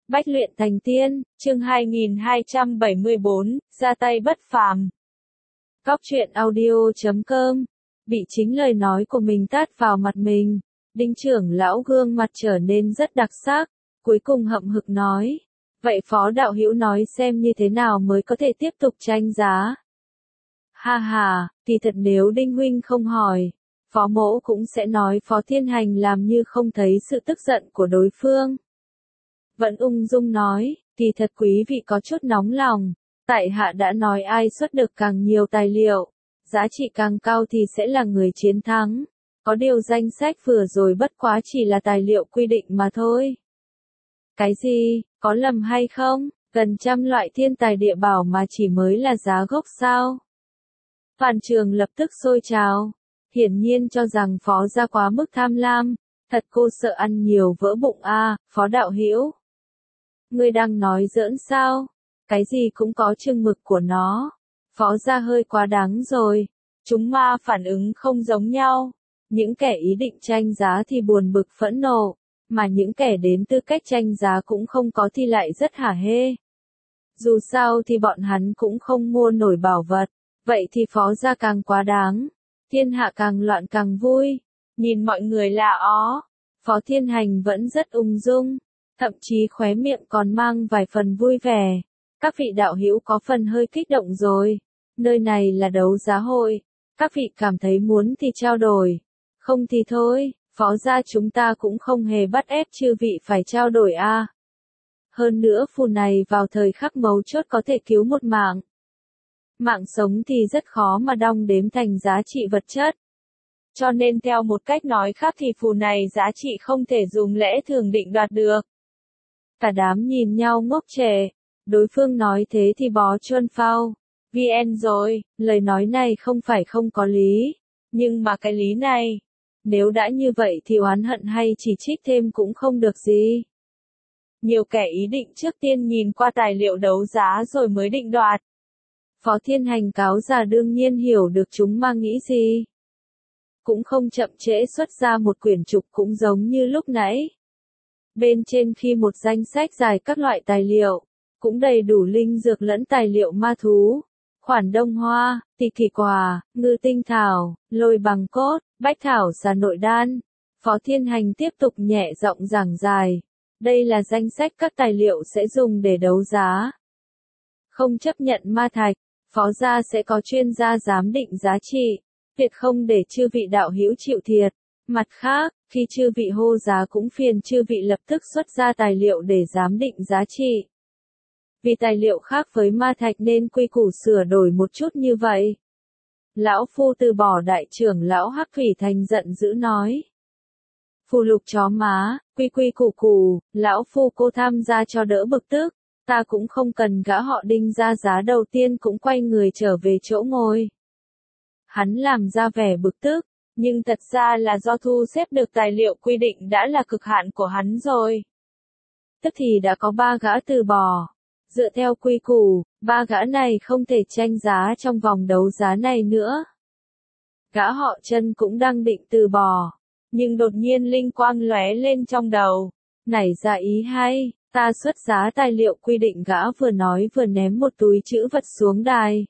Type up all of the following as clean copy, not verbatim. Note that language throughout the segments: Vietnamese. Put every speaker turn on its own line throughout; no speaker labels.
Bách luyện thành tiên, chương 2274, ra tay bất phàm. Cóc truyện audio.com. Bị chính lời nói của mình tát vào mặt mình, Đinh trưởng lão gương mặt trở nên rất đặc sắc, cuối cùng hậm hực nói. Vậy phó đạo hữu nói xem như thế nào mới có thể tiếp tục tranh giá. Ha ha, thì thật nếu Đinh huynh không hỏi, phó mỗ cũng sẽ nói phó thiên hành làm như không thấy sự tức giận của đối phương. Vẫn ung dung nói, thì thật quý vị có chút nóng lòng, tại hạ đã nói ai xuất được càng nhiều tài liệu, giá trị càng cao thì sẽ là người chiến thắng. Có điều danh sách vừa rồi bất quá chỉ là tài liệu quy định mà thôi. Cái gì, có lầm hay không, gần trăm loại thiên tài địa bảo mà chỉ mới là giá gốc sao? Toàn trường lập tức sôi trào, hiển nhiên cho rằng phó gia quá mức tham lam, thật cô sợ ăn nhiều vỡ bụng a, phó đạo hữu. Ngươi đang nói giỡn sao? Cái gì cũng có chừng mực của nó. Phó gia hơi quá đáng rồi. Chúng ma phản ứng không giống nhau. Những kẻ ý định tranh giá thì buồn bực phẫn nộ, mà những kẻ đến tư cách tranh giá cũng không có thì lại rất hả hê. Dù sao thì bọn hắn cũng không mua nổi bảo vật, vậy thì phó gia càng quá đáng. Thiên hạ càng loạn càng vui. Nhìn mọi người lạ ó, phó thiên hành vẫn rất ung dung. Thậm chí khóe miệng còn mang vài phần vui vẻ. Các vị đạo hữu có phần hơi kích động rồi. Nơi này là đấu giá hội. Các vị cảm thấy muốn thì trao đổi. Không thì thôi, phó gia chúng ta cũng không hề bắt ép chư vị phải trao đổi a. Hơn nữa phù này vào thời khắc mấu chốt có thể cứu một mạng. Mạng sống thì rất khó mà đong đếm thành giá trị vật chất. Cho nên theo một cách nói khác thì phù này giá trị không thể dùng lẽ thường định đoạt được. Cả đám nhìn nhau ngốc trệ, đối phương nói thế thì bó chuôn phao. VN rồi, lời nói này không phải không có lý, nhưng mà cái lý này, nếu đã như vậy thì oán hận hay chỉ trích thêm cũng không được gì. Nhiều kẻ ý định trước tiên nhìn qua tài liệu đấu giá rồi mới định đoạt. Phó thiên hành cáo già đương nhiên hiểu được chúng mà nghĩ gì. Cũng không chậm trễ xuất ra một quyển trục cũng giống như lúc nãy. Bên trên khi một danh sách dài các loại tài liệu, cũng đầy đủ linh dược lẫn tài liệu ma thú, khoản đông hoa, tỳ kỳ quả, ngư tinh thảo, lôi bằng cốt, bách thảo xà nội đan. Phó thiên hành tiếp tục nhẹ giọng giảng dài. Đây là danh sách các tài liệu sẽ dùng để đấu giá. Không chấp nhận ma thạch, phó gia sẽ có chuyên gia giám định giá trị, tuyệt không để chư vị đạo hữu chịu thiệt. Mặt khác, khi chư vị hô giá cũng phiền chư vị lập tức xuất ra tài liệu để giám định giá trị. Vì tài liệu khác với ma thạch nên quy củ sửa đổi một chút như vậy. Lão phu từ bỏ đại trưởng lão Hắc Thủy Thành giận dữ nói. Phù lục chó má, quy quy củ củ, lão phu cô tham gia cho đỡ bực tức, ta cũng không cần gã họ Đinh ra giá đầu tiên cũng quay người trở về chỗ ngồi. Hắn làm ra vẻ bực tức. Nhưng thật ra là do thu xếp được tài liệu quy định đã là cực hạn của hắn rồi. Tức thì đã có 3 gã từ bỏ. Dựa theo quy củ, 3 gã này không thể tranh giá trong vòng đấu giá này nữa. Gã họ Chân cũng đang định từ bỏ. Nhưng đột nhiên linh quang lóe lên trong đầu. Nảy ra ý hay, ta xuất giá tài liệu quy định gã vừa nói vừa ném một túi trữ vật xuống đài.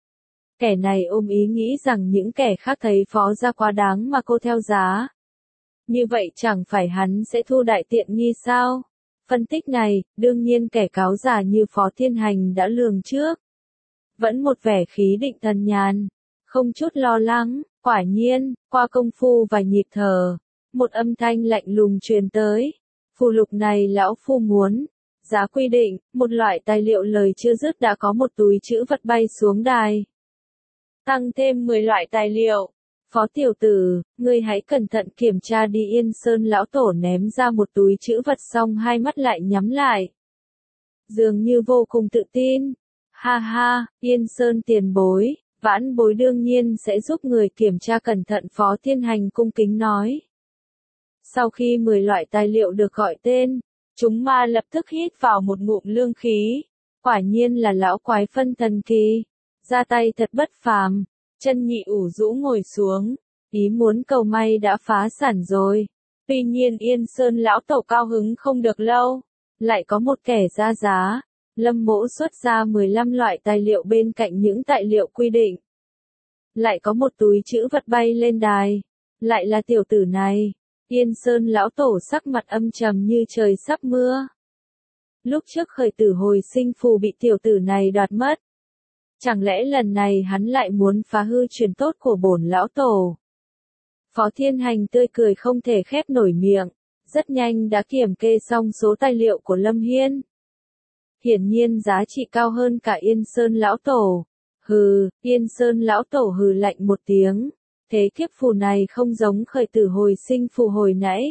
Kẻ này ôm ý nghĩ rằng những kẻ khác thấy phó gia quá đáng mà cô theo giá. Như vậy chẳng phải hắn sẽ thu đại tiện nghi sao? Phân tích này, đương nhiên kẻ cáo giả như phó thiên hành đã lường trước. Vẫn một vẻ khí định thần nhàn, không chút lo lắng, quả nhiên, qua công phu và nhịp thở, một âm thanh lạnh lùng truyền tới. Phù lục này lão phu muốn. Giá quy định, một loại tài liệu lời chưa dứt đã có một túi trữ vật bay xuống đài. Tăng thêm 10 loại tài liệu. Phó tiểu tử, ngươi hãy cẩn thận kiểm tra đi. Yên Sơn lão tổ ném ra một túi trữ vật xong hai mắt lại nhắm lại. Dường như vô cùng tự tin. Ha ha, Yên Sơn tiền bối, vãn bối đương nhiên sẽ giúp người kiểm tra cẩn thận. Phó thiên hành cung kính nói. Sau khi 10 loại tài liệu được gọi tên, chúng ma lập tức hít vào một ngụm lương khí. Quả nhiên là lão quái phân thần kỳ. Ra tay thật bất phàm, chân nhị ủ rũ ngồi xuống, ý muốn cầu may đã phá sản rồi. Tuy nhiên Yên Sơn lão tổ cao hứng không được lâu, Lại có một kẻ ra giá. Lâm Mỗ xuất ra 15 loại tài liệu bên cạnh những tài liệu quy định. Lại có một túi trữ vật bay lên đài. Lại là tiểu tử này. Yên Sơn lão tổ sắc mặt âm trầm như trời sắp mưa. Lúc trước khởi tử hồi sinh phù bị tiểu tử này đoạt mất. Chẳng lẽ lần này hắn lại muốn phá hư truyền tốt của bổn lão tổ? Phó Thiên Hành tươi cười không thể khép nổi miệng, rất nhanh đã kiểm kê xong số tài liệu của Lâm Hiên. Hiển nhiên giá trị cao hơn cả Yên Sơn lão tổ. Hừ, Yên Sơn lão tổ hừ lạnh một tiếng, thế kiếp phù này không giống khởi tử hồi sinh phù hồi nãy.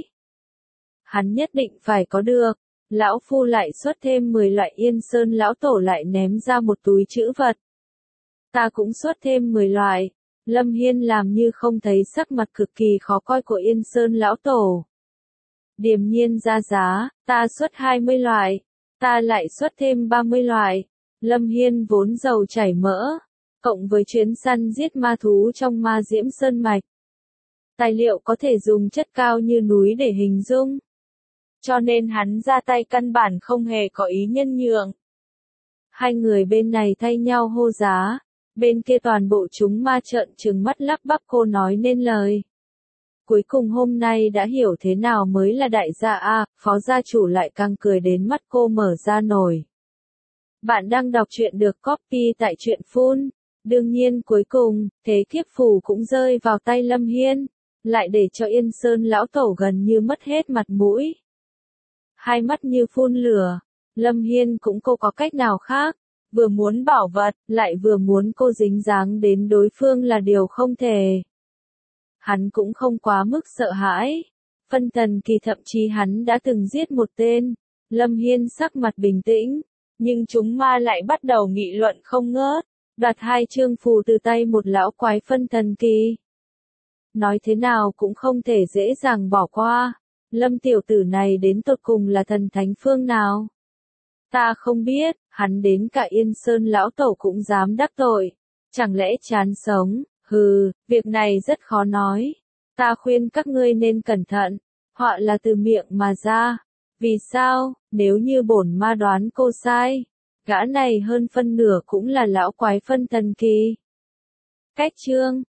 Hắn nhất định phải có được. Lão phu lại xuất thêm 10 loại. Yên Sơn lão tổ lại ném ra một túi trữ vật. Ta cũng xuất thêm 10 loại. Lâm Hiên làm như không thấy sắc mặt cực kỳ khó coi của Yên Sơn lão tổ. Điềm nhiên ra giá, ta xuất 20 loại. Ta lại xuất thêm 30 loại. Lâm Hiên vốn dầu chảy mỡ, cộng với chuyến săn giết ma thú trong Ma Diễm Sơn Mạch. Tài liệu có thể dùng chất cao như núi để hình dung. Cho nên hắn ra tay căn bản không hề có ý nhân nhượng. Hai người bên này thay nhau hô giá, bên kia toàn bộ chúng ma trợn trừng mắt lắp bắp cô nói nên lời. Cuối cùng hôm nay đã hiểu thế nào mới là đại gia a, phó gia chủ lại càng cười đến mắt cô mở ra nổi. Bạn đang đọc truyện được copy tại truyện Phun. Đương nhiên cuối cùng, thế kiếp phù cũng rơi vào tay Lâm Hiên, lại để cho Yên Sơn lão tổ gần như mất hết mặt mũi. Hai mắt như phun lửa, Lâm Hiên cũng không có cách nào khác, vừa muốn bảo vật, lại vừa muốn cô dính dáng đến đối phương là điều không thể. Hắn cũng không quá mức sợ hãi, phân thần kỳ thậm chí hắn đã từng giết một tên. Lâm Hiên sắc mặt bình tĩnh, nhưng chúng ma lại bắt đầu nghị luận không ngớt, đoạt 2 chương phù từ tay một lão quái phân thần kỳ. Nói thế nào cũng không thể dễ dàng bỏ qua. Lâm tiểu tử này đến tột cùng là thần thánh phương nào? Ta không biết, hắn đến cả Yên Sơn lão tổ cũng dám đắc tội. Chẳng lẽ chán sống? Hừ, việc này rất khó nói. Ta khuyên các ngươi nên cẩn thận. Họa là từ miệng mà ra. Vì sao? Nếu như bổn ma đoán cô sai, gã này hơn phân nửa cũng là lão quái phân thần kỳ. Cách chương